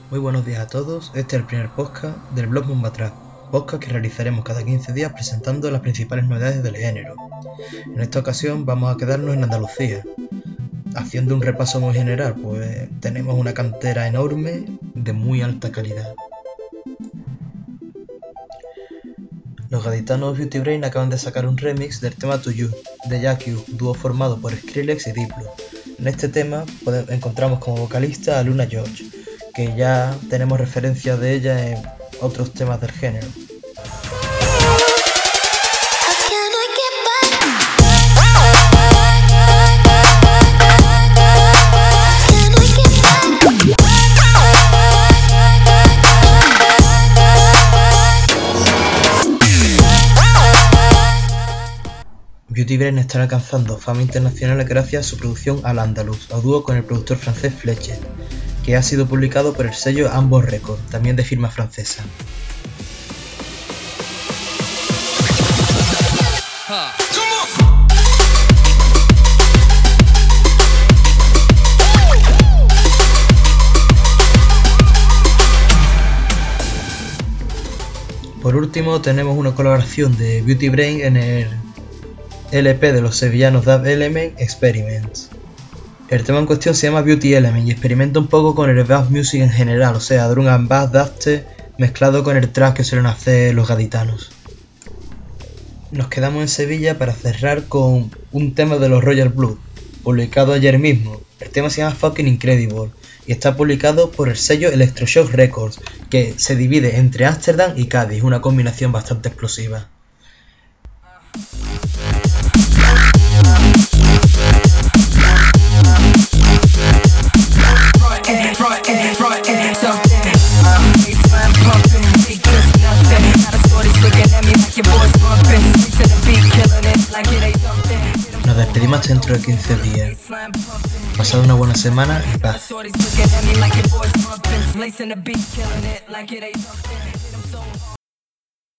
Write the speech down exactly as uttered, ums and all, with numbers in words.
Muy buenos días a todos, este es el primer podcast del blog Bombatrack, podcast que realizaremos cada quince días presentando las principales novedades del género. En esta ocasión vamos a quedarnos en Andalucía. Haciendo un repaso muy general, pues tenemos una cantera enorme de muy alta calidad. Los gaditanos Beauty Brain acaban de sacar un remix del tema To You, de Jackie, dúo formado por Skrillex y Diplo. En este tema encontramos como vocalista a Luna George, que ya tenemos referencias de ella en otros temas del género. Beauty Brain está alcanzando fama internacional gracias a su producción Al Andalus, a dúo con el productor francés Fletcher, que ha sido publicado por el sello Ambos Records, también de firma francesa. Por último tenemos una colaboración de Beauty Brain en el L P de los sevillanos Dub Element Experiments. El tema en cuestión se llama Beauty Element y experimenta un poco con el bass music en general, o sea, drum and bass, dubstep, mezclado con el trap que suelen hacer los gaditanos. Nos quedamos en Sevilla para cerrar con un tema de los Royal Blood, publicado ayer mismo. El tema se llama Fucking Incredible y está publicado por el sello Electroshock Records, que se divide entre Ámsterdam y Cádiz, una combinación bastante explosiva. Nos despedimos hasta dentro de quince días. Pasad una buena semana y paz.